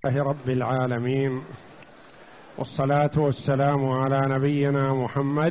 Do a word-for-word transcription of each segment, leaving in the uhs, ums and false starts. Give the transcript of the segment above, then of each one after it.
لله رب العالمين، والصلاة والسلام على نبينا محمد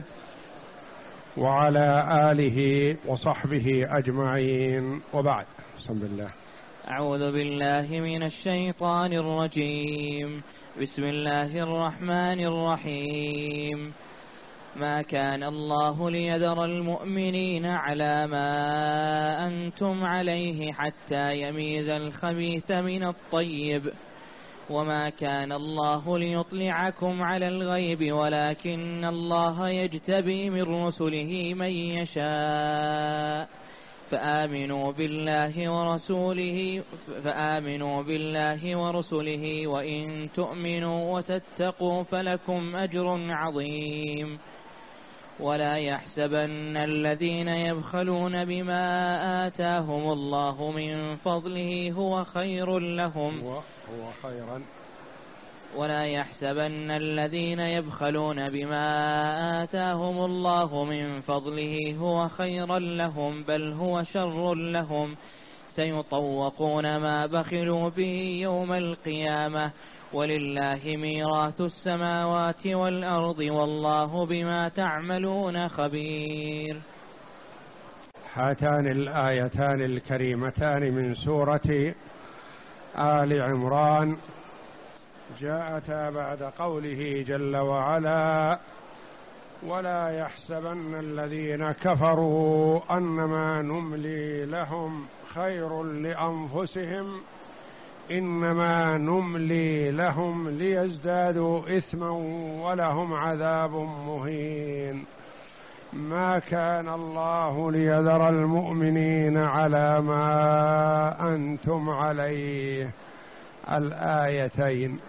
وعلى آله وصحبه أجمعين، وبعد. بسم الله. أعوذ بالله من الشيطان الرجيم. بسم الله الرحمن الرحيم. ما كان الله ليذر المؤمنين على ما أنتم عليه حتى يميز الخبيث من الطيب، وما كان الله ليطلعكم على الغيب ولكن الله يجتبي من رسله من يشاء، فآمنوا بالله ورسوله فآمنوا بالله ورسله وإن تؤمنوا وتتقوا فلكم أجر عظيم. ولا يحسبن الذين يبخلون بما آتاهم الله من فضله هو خير لهم هو خيرا ولا يحسبن الذين يبخلون بما آتاهم الله من فضله هو خيرا لهم بل هو شر لهم، سيطوقون ما بخلوا به يوم القيامة، ولله ميراث السماوات والأرض والله بما تعملون خبير. هاتان الآيتان الكريمتان من سورة آل عمران جاءتا بعد قوله جل وعلا: ولا يحسبن الذين كفروا أنما نملي لهم خير لأنفسهم إنما نملي لهم ليزدادوا إثما ولهم عذاب مهين. ما كان الله ليذر المؤمنين على ما أنتم عليه. الآيتين: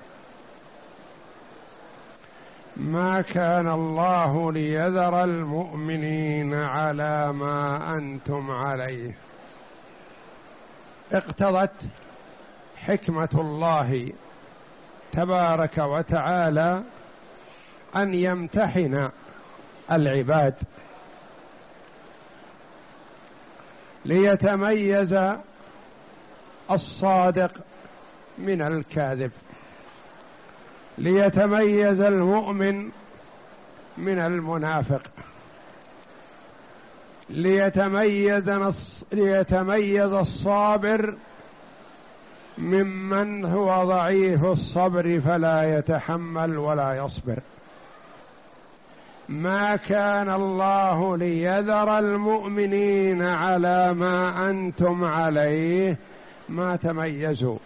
ما كان الله ليذر المؤمنين على ما أنتم عليه، اقتضت حكمة الله تبارك وتعالى أن يمتحن العباد ليتميز الصادق من الكاذب، ليتميز المؤمن من المنافق، ليتميز ليتميز الصابر ممن هو ضعيف الصبر فلا يتحمل ولا يصبر. ما كان الله ليذر المؤمنين على ما أنتم عليه، ما تميزوا.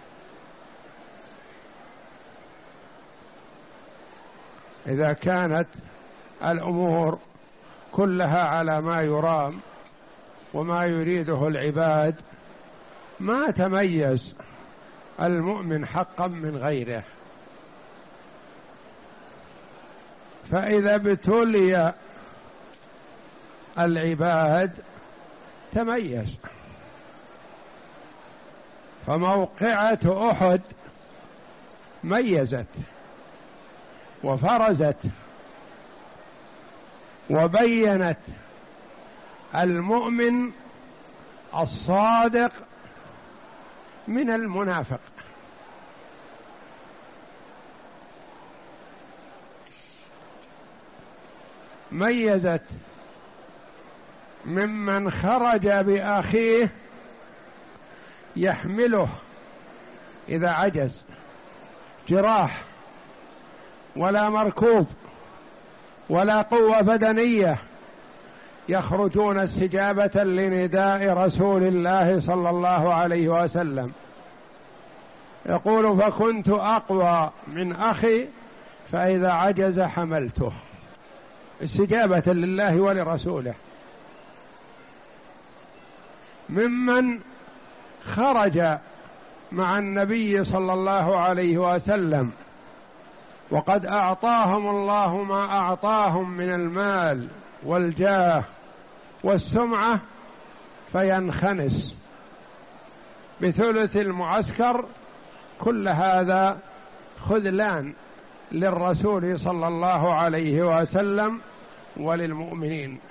إذا كانت الأمور كلها على ما يرام وما يريده العباد ما تميز المؤمن حقا من غيره، فإذا ابتلي العباد تميز. فموقعة أحد ميزت وفرزت وبينت المؤمن الصادق من المنافق. ميزت ممن خرج بأخيه يحمله إذا عجز، جراح ولا مركوب ولا قوة بدنية، يخرجون استجابة لنداء رسول الله صلى الله عليه وسلم. يقول: فكنت أقوى من أخي فإذا عجز حملته، استجابة لله ولرسوله. ممن خرج مع النبي صلى الله عليه وسلم وقد أعطاهم الله ما أعطاهم من المال والجاه والسمعة، فينخنس بثلث المعسكر، كل هذا خذلان للرسول صلى الله عليه وسلم وللمؤمنين،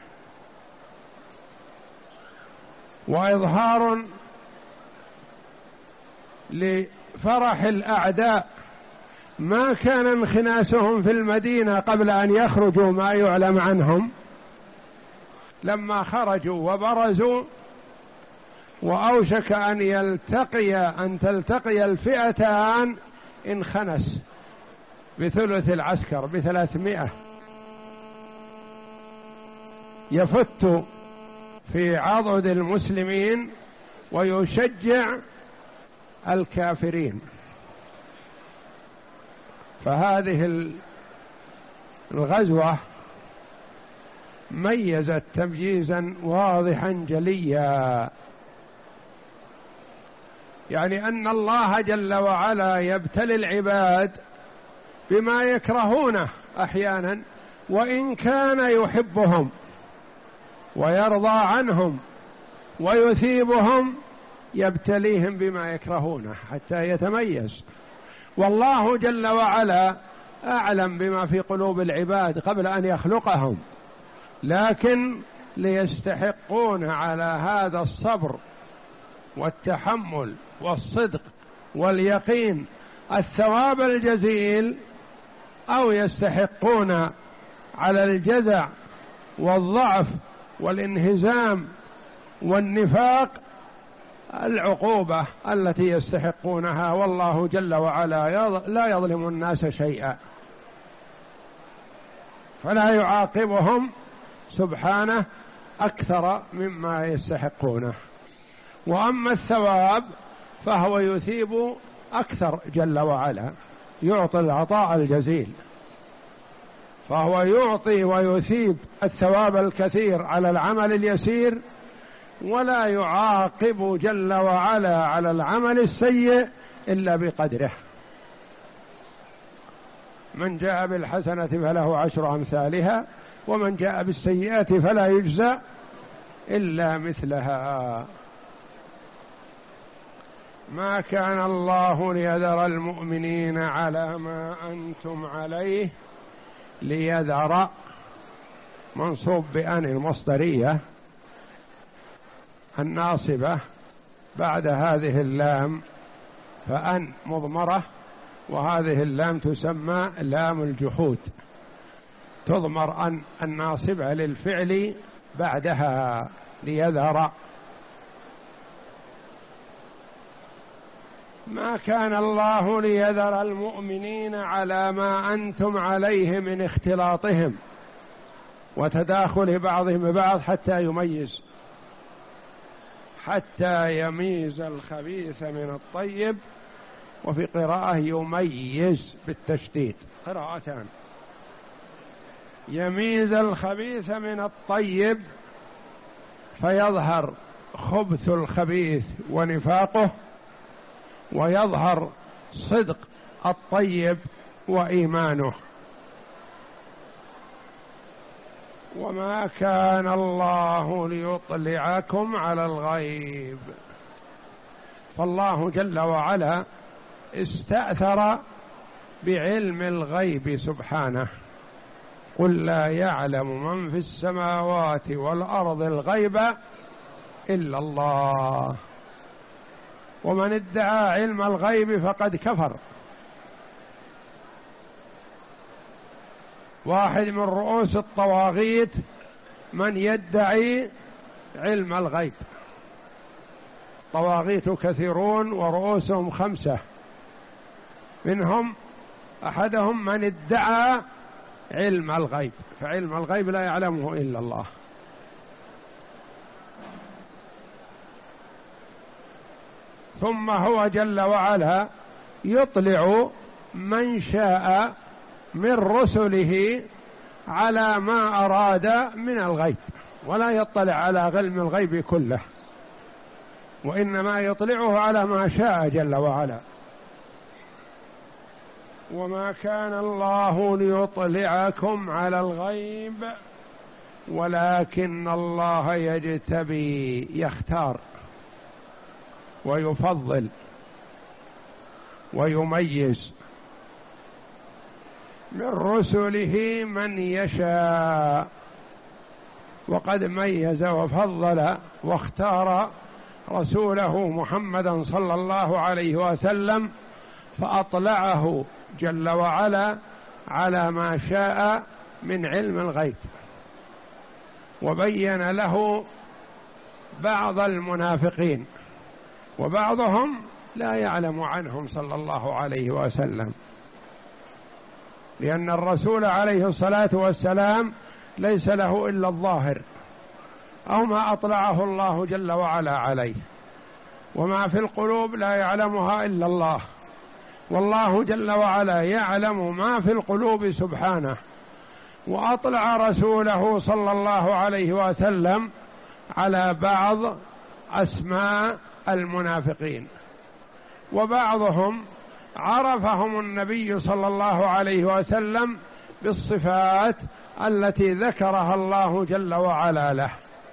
وإظهار فرح الأعداء ما كان انخناسهم في المدينة قبل أن يخرجوا ما يعلم عنهم، لما خرجوا وبرزوا وأوشك أن يلتقي أن تلتقي الفئتان انخنس بثلث العسكر بثلاثمائة، يفت في عضد المسلمين ويشجع الكافرين. فهذه الغزوة ميزت تمييزا واضحا جليا، يعني أن الله جل وعلا يبتلي العباد بما يكرهونه أحيانا، وإن كان يحبهم ويرضى عنهم ويثيبهم يبتليهم بما يكرهونه حتى يتميز. والله جل وعلا أعلم بما في قلوب العباد قبل أن يخلقهم، لكن ليستحقون على هذا الصبر والتحمل والصدق واليقين الثواب الجزيل، أو يستحقون على الجزع والضعف والانهزام والنفاق العقوبة التي يستحقونها. والله جل وعلا لا يظلم الناس شيئا، فلا يعاقبهم سبحانه أكثر مما يستحقونه. وأما الثواب فهو يثيب أكثر جل وعلا، يعطي العطاء الجزيل، فهو يعطي ويثيب الثواب الكثير على العمل اليسير، ولا يعاقب جل وعلا على العمل السيء إلا بقدره. من جاء بالحسنة فله عشر أمثالها، ومن جاء بالسيئة فلا يجزى إلا مثلها. ما كان الله ليذر المؤمنين على ما أنتم عليه، ليذر منصوب بأن المصدرية الناصبة بعد هذه اللام، فأن مضمرة، وهذه اللام تسمى لام الجحود، تضمر أن الناصبة للفعل بعدها ليذر. ما كان الله ليذر المؤمنين على ما أنتم عليه من اختلاطهم وتداخل بعضهم ببعض حتى يميز حتى يميز الخبيث من الطيب، وفي قراءة يميز بالتشديد، قراءتان، يميز الخبيث من الطيب فيظهر خبث الخبيث ونفاقه، ويظهر صدق الطيب وإيمانه. وما كان الله ليطلعكم على الغيب، فالله جل وعلا استأثر بعلم الغيب سبحانه. قل لا يعلم من في السماوات والأرض الغيب إلا الله، ومن ادعى علم الغيب فقد كفر. واحد من رؤوس الطواغيت من يدعي علم الغيب، طواغيت كثيرون ورؤوسهم خمسة، منهم أحدهم من ادعى علم الغيب، فعلم الغيب لا يعلمه إلا الله. ثم هو جل وعلا يطلع من شاء من رسله على ما أراد من الغيب، ولا يطلع على علم الغيب كله، وإنما يطلعه على ما شاء جل وعلا. وما كان الله ليطلعكم على الغيب ولكن الله يجتبي، يختار ويفضل ويميز من رسله من يشاء، وقد ميز وفضل واختار رسوله محمدا صلى الله عليه وسلم فأطلعه جل وعلا على ما شاء من علم الغيب، وبين له بعض المنافقين، وبعضهم لا يعلم عنهم صلى الله عليه وسلم، لأن الرسول عليه الصلاة والسلام ليس له إلا الظاهر أو ما أطلعه الله جل وعلا عليه، وما في القلوب لا يعلمها إلا الله، والله جل وعلا يعلم ما في القلوب سبحانه، وأطلع رسوله صلى الله عليه وسلم على بعض أسماء المنافقين، وبعضهم عرفهم النبي صلى الله عليه وسلم بالصفات التي ذكرها الله جل وعلا له.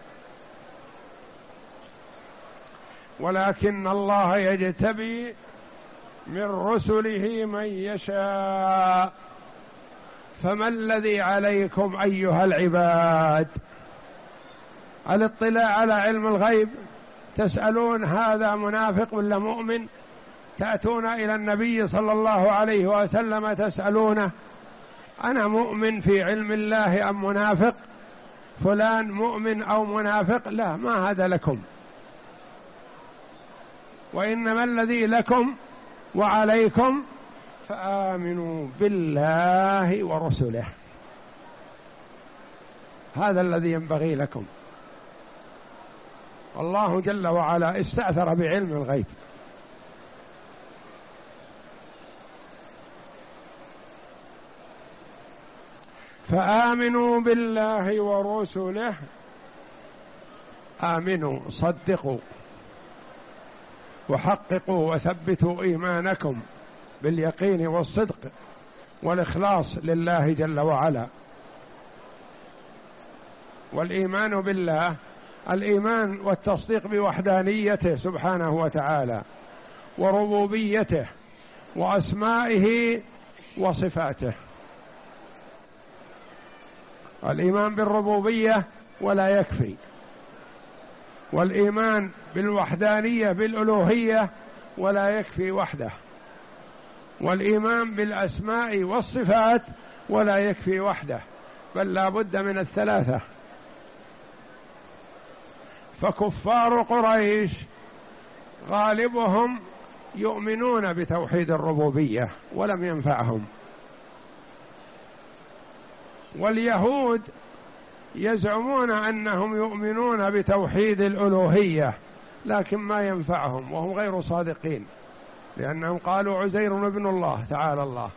ولكن الله يجتبي من رسله من يشاء، فما الذي عليكم أيها العباد؟ الاطلاع على علم الغيب، تسألون هذا منافق ولا مؤمن؟ تأتون إلى النبي صلى الله عليه وسلم تسألونه أنا مؤمن في علم الله أم منافق؟ فلان مؤمن أو منافق؟ لا، ما هذا لكم، وإنما الذي لكم وعليكم فآمنوا بالله ورسله، هذا الذي ينبغي لكم. الله جل وعلا استأثر بعلم الغيب، فآمنوا بالله ورسله، آمنوا صدقوا وحققوا وثبتوا إيمانكم باليقين والصدق والإخلاص لله جل وعلا. والإيمان بالله الإيمان والتصديق بوحدانيته سبحانه وتعالى وربوبيته وأسمائه وصفاته. الإيمان بالربوبية ولا يكفي، والإيمان بالوحدانية بالألوهية ولا يكفي وحده، والإيمان بالأسماء والصفات ولا يكفي وحده، بل لا بد من الثلاثة. فكفار قريش غالبهم يؤمنون بتوحيد الربوبية ولم ينفعهم، واليهود يزعمون أنهم يؤمنون بتوحيد الألوهية لكن ما ينفعهم، وهم غير صادقين، لأنهم قالوا عزير ابن الله تعالى الله.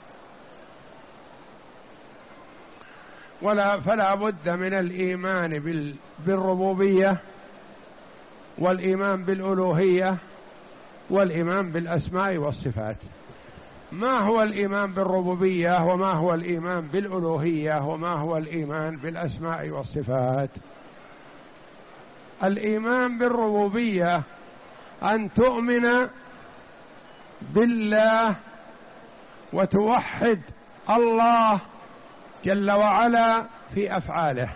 ولا فلا بد من الإيمان بالربوبية والإيمان بالألوهية والإيمان بالأسماء والصفات. ما هو الإيمان بالربوبية وما هو الإيمان بالألوهية وما هو الإيمان بالأسماء والصفات؟ الإيمان بالربوبية أن تؤمن بالله وتوحد الله جل وعلا في أفعاله،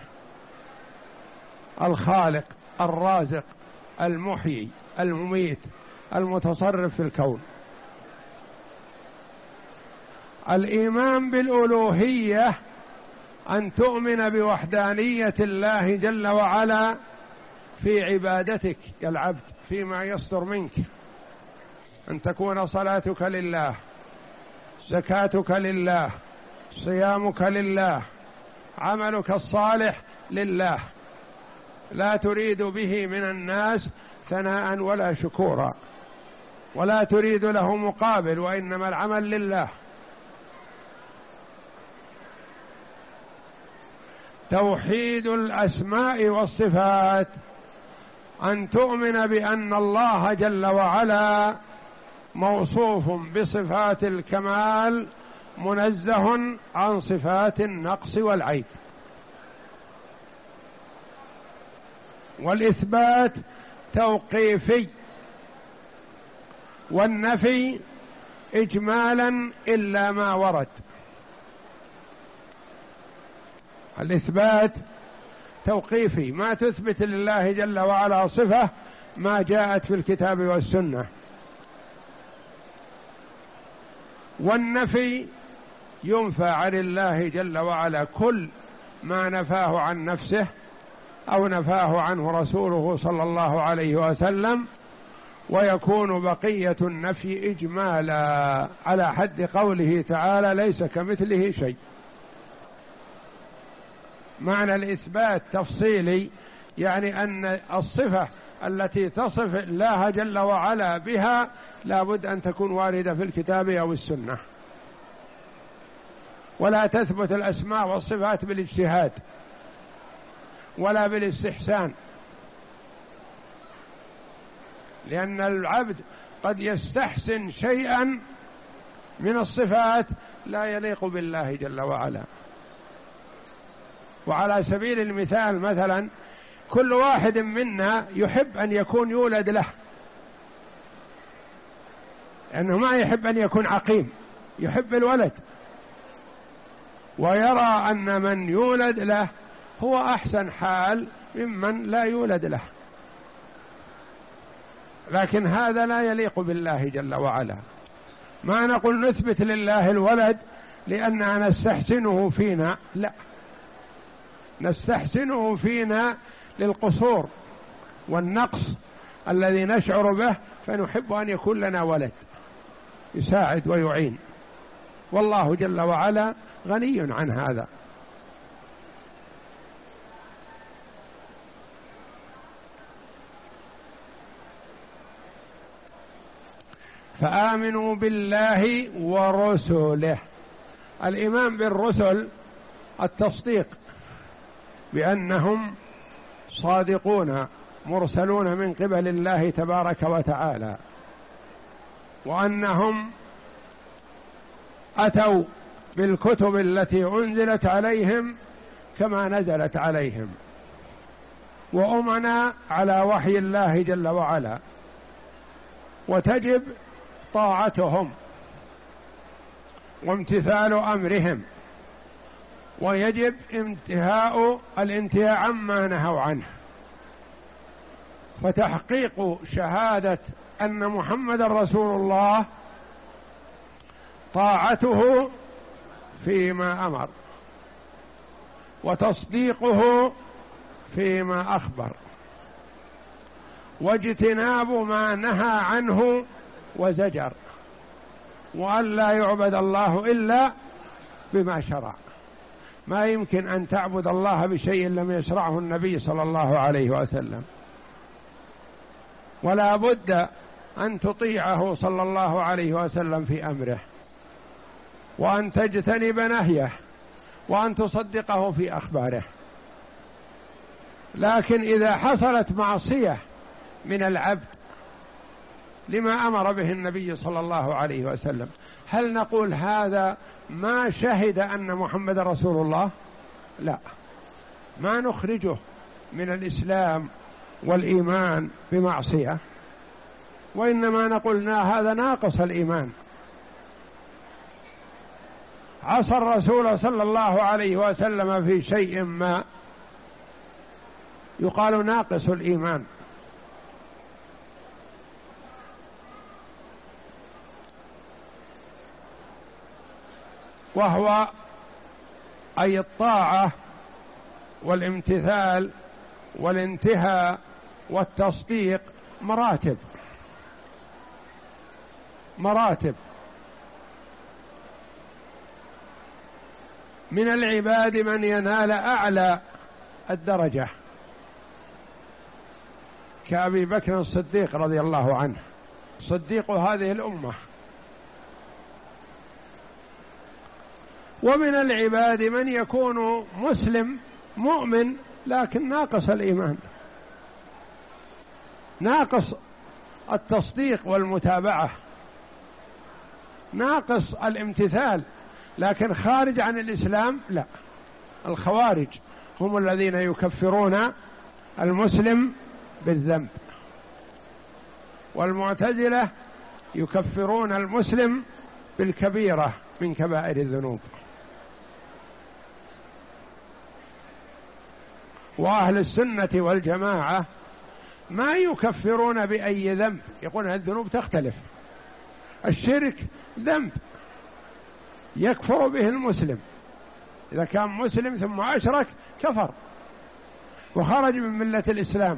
الخالق الرازق المحيي المميت المتصرف في الكون. الإيمان بالألوهية أن تؤمن بوحدانية الله جل وعلا في عبادتك يا العبد فيما يصدر منك، أن تكون صلاتك لله، زكاتك لله، صيامك لله، عملك الصالح لله، لا تريد به من الناس ثناء ولا شكورا، ولا تريد له مقابل، وإنما العمل لله. توحيد الأسماء والصفات أن تؤمن بأن الله جل وعلا موصوف بصفات الكمال منزه عن صفات النقص والعيب. والإثبات توقيفي، والنفي إجمالا إلا ما ورد. الإثبات توقيفي، ما تثبت لله جل وعلا صفة ما جاءت في الكتاب والسنة. والنفي ينفى عن الله جل وعلا كل ما نفاه عن نفسه أو نفاه عنه رسوله صلى الله عليه وسلم، ويكون بقية النفي إجمالا على حد قوله تعالى ليس كمثله شيء. معنى الإثبات تفصيلي، يعني أن الصفة التي تصف الله جل وعلا بها لابد أن تكون واردة في الكتاب أو السنة، ولا تثبت الأسماء والصفات بالاجتهاد ولا بالاستحسان، لأن العبد قد يستحسن شيئا من الصفات لا يليق بالله جل وعلا. وعلى سبيل المثال مثلا كل واحد منا يحب أن يكون يولد له، لأنه ما يحب أن يكون عقيم، يحب الولد، ويرى أن من يولد له هو أحسن حال ممن لا يولد له، لكن هذا لا يليق بالله جل وعلا. ما نقول نثبت لله الولد لأننا نستحسنه فينا، لا، نستحسنه فينا للقصور والنقص الذي نشعر به، فنحب أن يكون لنا ولد يساعد ويعين، والله جل وعلا غني عن هذا. فآمنوا بالله ورسله. الإيمان بالرسل التصديق بأنهم صادقون مرسلون من قبل الله تبارك وتعالى، وأنهم أتوا بالكتب التي أنزلت عليهم كما نزلت عليهم، وأمنا على وحي الله جل وعلا، وتجب طاعتهم وامتثال أمرهم، ويجب انتهاء الانتهاء عما نهوا عنه. فتحقيق شهادة أن محمد رسول الله طاعته فيما أمر، وتصديقه فيما أخبر، واجتناب ما نهى عنه وزجر، وأن لا يعبد الله إلا بما شرع. ما يمكن أن تعبد الله بشيء لم يشرعه النبي صلى الله عليه وسلم، ولا بد أن تطيعه صلى الله عليه وسلم في أمره، وأن تجتنب نهيه، وأن تصدقه في أخباره. لكن إذا حصلت معصية من العبد لما أمر به النبي صلى الله عليه وسلم، هل نقول هذا ما شهد أن محمد رسول الله؟ لا، ما نخرجه من الإسلام والإيمان بمعصية، وإنما نقول هذا ناقص الإيمان. عصى الرسول صلى الله عليه وسلم في شيء ما يقال ناقص الإيمان. وهو أي الطاعة والامتثال والانتهاء والتصديق مراتب مراتب من العباد من ينال أعلى الدرجة كأبي بكر الصديق رضي الله عنه، صديق هذه الأمة. ومن العباد من يكون مسلم مؤمن لكن ناقص الإيمان، ناقص التصديق والمتابعة، ناقص الامتثال، لكن خارج عن الإسلام لا. الخوارج هم الذين يكفرون المسلم بالذنب، والمعتزلة يكفرون المسلم بالكبيرة من كبائر الذنوب. وأهل السنة والجماعة ما يكفرون بأي ذنب، يقولون الذنوب تختلف. الشرك ذنب يكفر به المسلم، إذا كان مسلم ثم أشرك كفر وخرج من ملة الإسلام.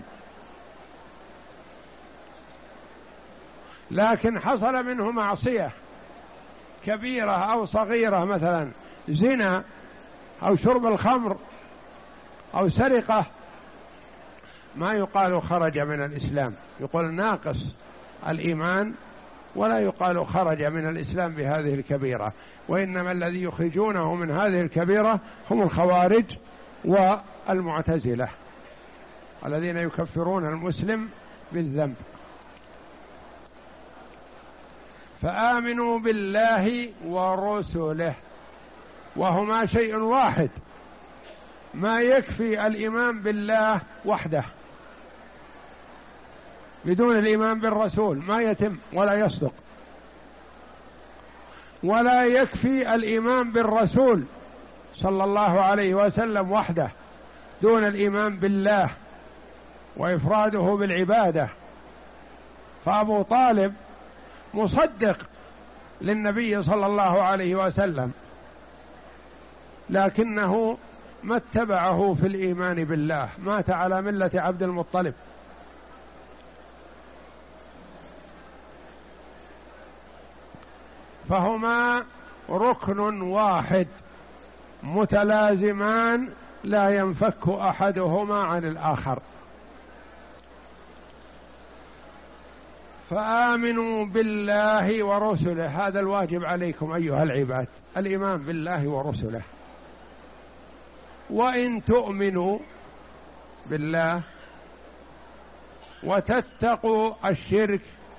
لكن حصل منه معصية كبيرة أو صغيرة، مثلا زنا أو شرب الخمر أو سرقة، ما يقال خرج من الإسلام، يقول ناقص الإيمان، ولا يقال خرج من الإسلام بهذه الكبيرة، وإنما الذي يخرجونه من هذه الكبيرة هم الخوارج والمعتزلة الذين يكفرون المسلم بالذنب. فآمنوا بالله ورسله، وهما شيء واحد، ما يكفي الإيمان بالله وحده، بدون الإيمان بالرسول ما يتم ولا يصدق، ولا يكفي الإيمان بالرسول صلى الله عليه وسلم وحده دون الإيمان بالله وإفراده بالعبادة. فأبو طالب مصدق للنبي صلى الله عليه وسلم، لكنه ما اتبعه في الإيمان بالله، مات على ملة عبد المطلب. فهما ركن واحد متلازمان لا ينفك أحدهما عن الآخر. فآمنوا بالله ورسله، هذا الواجب عليكم أيها العباد، الإيمان بالله ورسله. وإن تؤمنوا بالله وتتقوا الشرك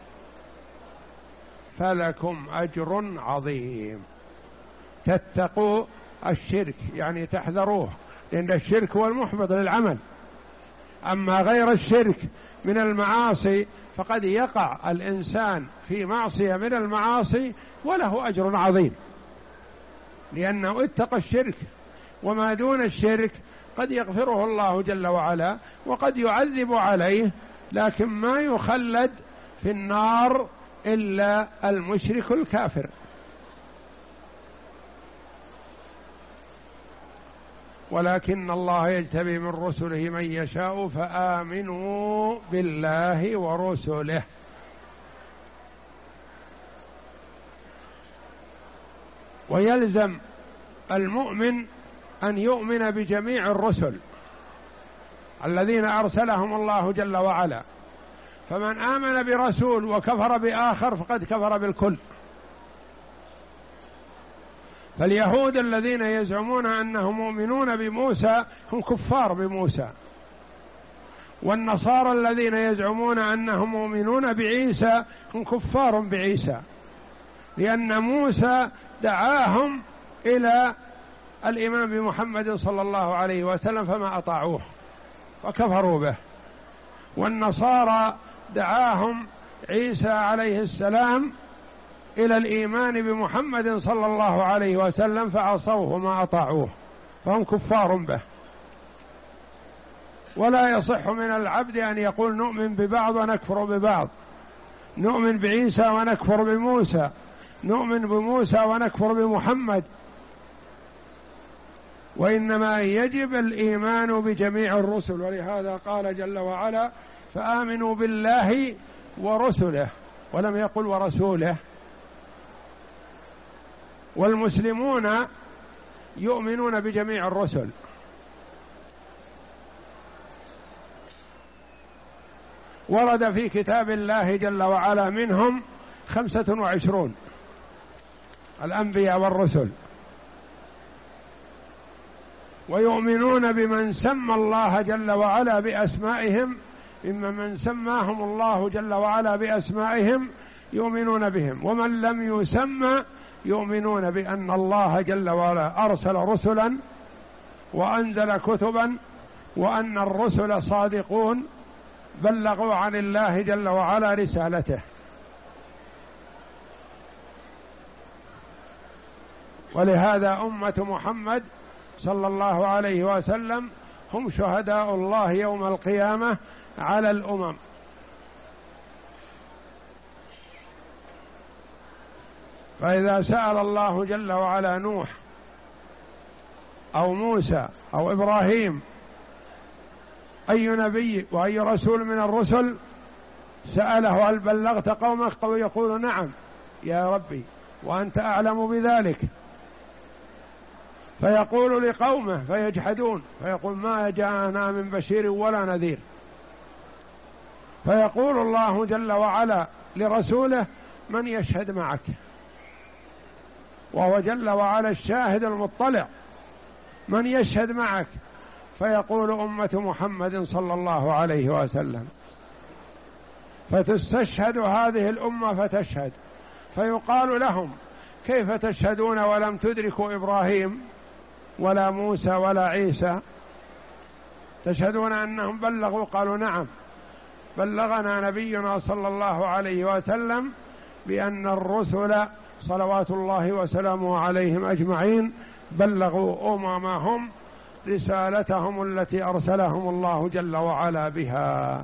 فلكم أجر عظيم. تتقوا الشرك يعني تحذروه، لأن الشرك هو المحبط للعمل. أما غير الشرك من المعاصي فقد يقع الإنسان في معصية من المعاصي وله أجر عظيم، لأنه اتقى الشرك. وما دون الشرك قد يغفره الله جل وعلا وقد يعذب عليه، لكن ما يخلد في النار إلا المشرك الكافر. ولكن الله يجتبي من رسله من يشاء فآمنوا بالله ورسله. ويلزم المؤمن أن يؤمن بجميع الرسل الذين أرسلهم الله جل وعلا، فمن آمن برسول وكفر بآخر فقد كفر بالكل. فاليهود الذين يزعمون أنهم مؤمنون بموسى هم كفار بموسى، والنصارى الذين يزعمون أنهم مؤمنون بعيسى هم كفار بعيسى، لأن موسى دعاهم إلى الإيمان بمحمد صلى الله عليه وسلم فما أطاعوه وكفروا به. والنصارى دعاهم عيسى عليه السلام إلى الإيمان بمحمد صلى الله عليه وسلم فعصوه ما أطاعوه فهم كفار به. ولا يصح من العبد أن يقول نؤمن ببعض ونكفر ببعض، نؤمن بعيسى ونكفر بموسى، نؤمن بموسى ونكفر بمحمد، وإنما يجب الإيمان بجميع الرسل. ولهذا قال جل وعلا فآمنوا بالله ورسله، ولم يقل ورسوله. والمسلمون يؤمنون بجميع الرسل، ورد في كتاب الله جل وعلا منهم خمسة وعشرون الأنبياء والرسل، ويؤمنون بمن سمى الله جل وعلا بأسمائهم، إما من سماهم الله جل وعلا بأسمائهم يؤمنون بهم، ومن لم يسمى يؤمنون بأن الله جل وعلا أرسل رسلا وأنزل كتبا، وأن الرسل صادقون بلغوا عن الله جل وعلا رسالته. ولهذا أمة محمد صلى الله عليه وسلم هم شهداء الله يوم القيامة على الأمم. فإذا سأل الله جل وعلا نوح أو موسى أو إبراهيم أي نبي وأي رسول من الرسل سأله هل بلغت قومك؟ قالوا يقول نعم يا ربي وأنت أعلم بذلك، فيقول لقومه فيجحدون فيقول ما جاءنا من بشير ولا نذير، فيقول الله جل وعلا لرسوله من يشهد معك، وهو جل وعلا الشاهد المطلع، من يشهد معك؟ فيقول أمة محمد صلى الله عليه وسلم، فتستشهد هذه الأمة فتشهد، فيقال لهم كيف تشهدون ولم تدركوا إبراهيم ولا موسى ولا عيسى؟ تشهدون أنهم بلغوا؟ قالوا نعم بلغنا نبينا صلى الله عليه وسلم بأن الرسل صلوات الله وسلامه عليهم أجمعين بلغوا أممهم رسالتهم التي أرسلهم الله جل وعلا بها.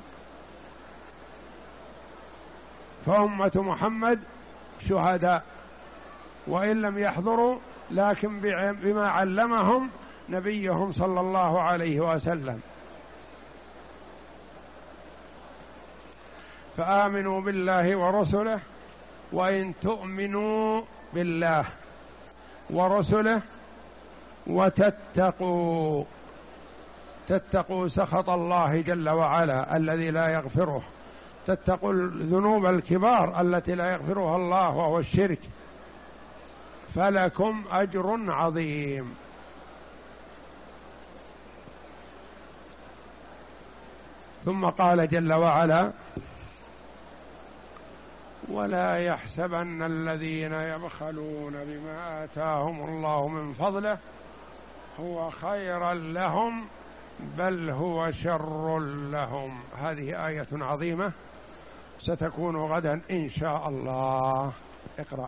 فأمة محمد شهداء وإن لم يحضروا، لكن بما علمهم نبيهم صلى الله عليه وسلم. فآمنوا بالله ورسله، وإن تؤمنوا بالله ورسله وتتقوا، تتقوا سخط الله جل وعلا الذي لا يغفره، تتقوا الذنوب الكبار التي لا يغفرها الله وهو الشرك، فلكم أجر عظيم. ثم قال جل وعلا ولا يحسبن الذين يبخلون بما آتاهم الله من فضله هو خيرا لهم بل هو شر لهم. هذه آية عظيمة ستكون غدا إن شاء الله. اقرأ.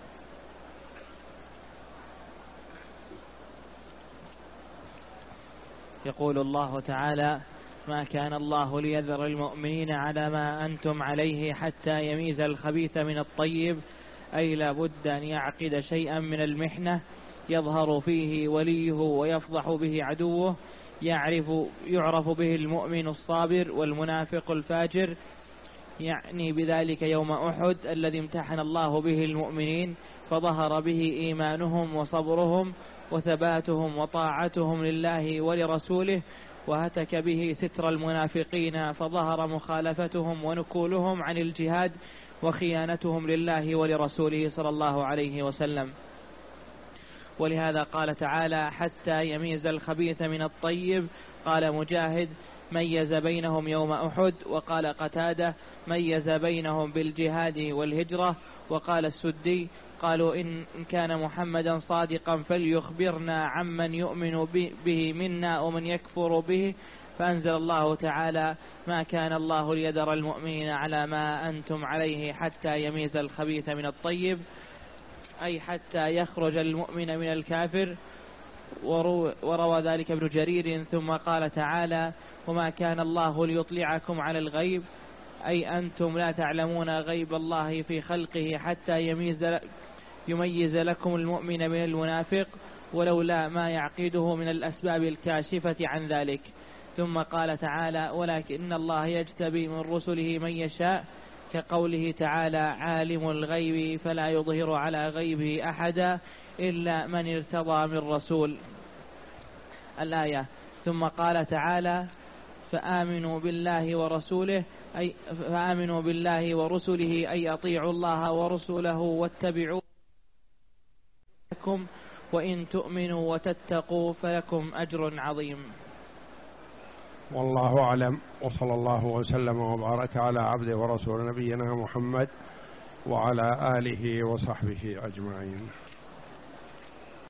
يقول الله تعالى ما كان الله ليذر المؤمنين على ما أنتم عليه حتى يميز الخبيث من الطيب، أي لا بد أن يعقد شيئا من المحنة يظهر فيه وليه ويفضح به عدوه، يعرف, يعرف به المؤمن الصابر والمنافق الفاجر، يعني بذلك يوم أحد الذي امتحن الله به المؤمنين فظهر به إيمانهم وصبرهم وثباتهم وطاعتهم لله ولرسوله، وهتك به ستر المنافقين فظهر مخالفتهم ونكولهم عن الجهاد وخيانتهم لله ولرسوله صلى الله عليه وسلم. ولهذا قال تعالى حتى يميز الخبيث من الطيب. قال مجاهد ميز بينهم يوم أحد، وقال قتادة ميز بينهم بالجهاد والهجرة. وقال السدي قالوا إن كان محمدا صادقا فليخبرنا عمن يؤمن به منا ومن يكفر به. فأنزل الله تعالى ما كان الله ليذر المؤمنين على ما أنتم عليه حتى يميز الخبيث من الطيب، أي حتى يخرج المؤمن من الكافر. وروى ذلك ابن جرير. ثم قال تعالى وما كان الله ليطلعكم على الغيب، أي أنتم لا تعلمون غيب الله في خلقه حتى يميز يميز لكم المؤمن من المنافق، ولولا ما يعقده من الأسباب الكاشفة عن ذلك. ثم قال تعالى ولكن الله يجتبي من رسله من يشاء، كقوله تعالى عالم الغيب فلا يظهر على غيبه أحدا إلا من ارتضى من رسول، الآية. ثم قال تعالى فآمنوا بالله ورسوله، أي فآمنوا بالله ورسله أي أطيعوا الله ورسوله واتبعوا لكم، وإن تؤمنوا وتتقوا فلكم أجر عظيم. والله أعلم، وصلى الله وسلم وبارك على عبده ورسول نبينا محمد وعلى آله وصحبه أجمعين.